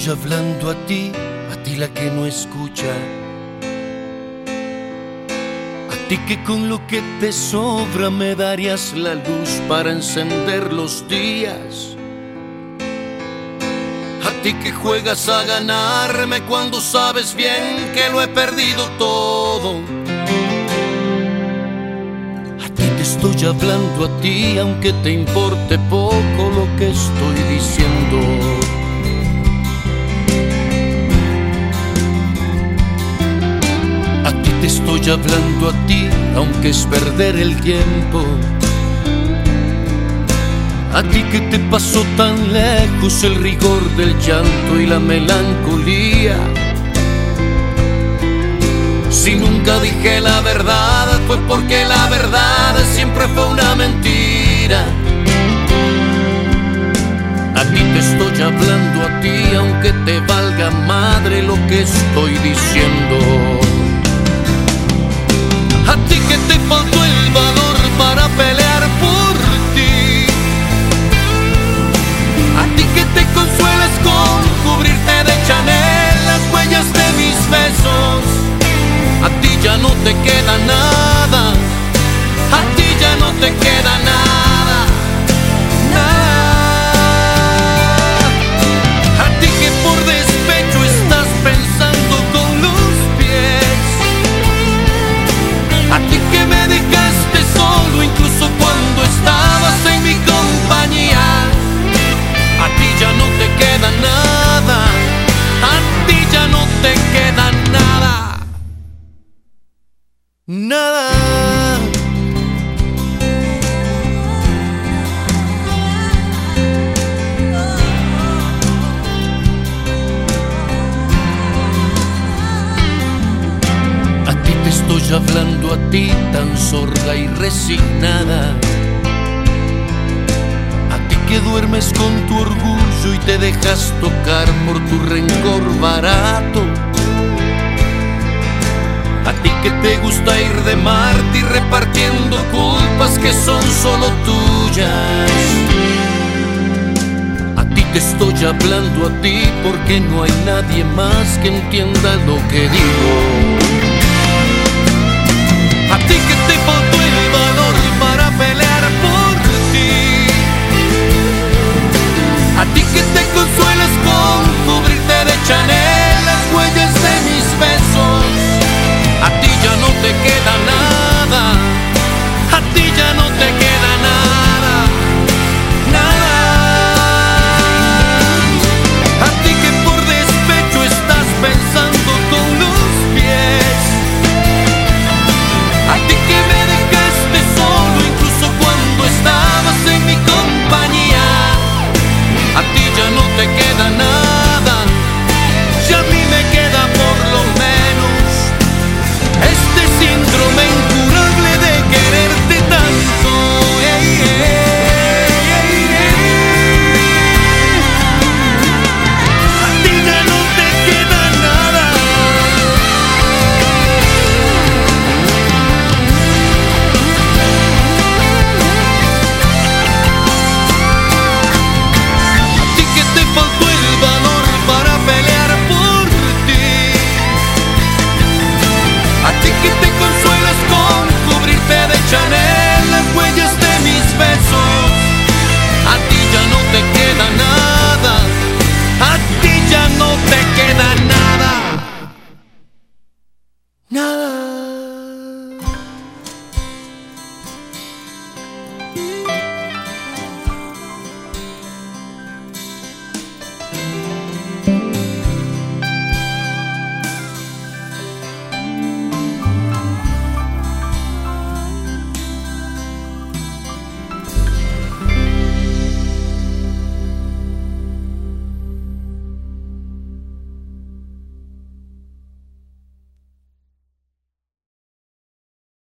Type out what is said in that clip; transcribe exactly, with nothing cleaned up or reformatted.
estoy hablando a ti, a ti la que no escucha, a ti que con lo que te sobra me darías la luz para encender los días, a ti que juegas a ganarme cuando sabes bien que lo he perdido todo. A ti te estoy hablando a ti, aunque te importe poco lo que estoy diciendo. A ti te estoy hablando a ti, aunque es perder el tiempo. A ti que te pasó tan lejos el rigor del llanto y la melancolía. Si nunca dije la verdad fue porque la verdad siempre fue una mentira. A ti te estoy hablando a ti, aunque te valga madre lo que estoy diciendo. A ti que te faltó el valor para pelear por ti. A ti que te consuelas con cubrirte de Chanel las huellas de mis besos. A ti ya no te queda nada, a ti ya no te queda nada, nada. A ti que por despecho estás pensando con los pies. A ti que me dejaste solo incluso cuando estabas en mi compañía. A ti ya no te queda nada, a ti ya no te queda nada, nada. A ti te estoy hablando a ti, tan sorda y resignada. Que duermes con tu orgullo y te dejas tocar por tu rencor barato. A ti que te gusta ir de mártir repartiendo culpas que son solo tuyas. A ti te estoy hablando a ti porque no hay nadie más que entienda lo que digo. A ti que te faltó el valor para pelear por ti. A ti que te consuelas con cubrirte de Chanel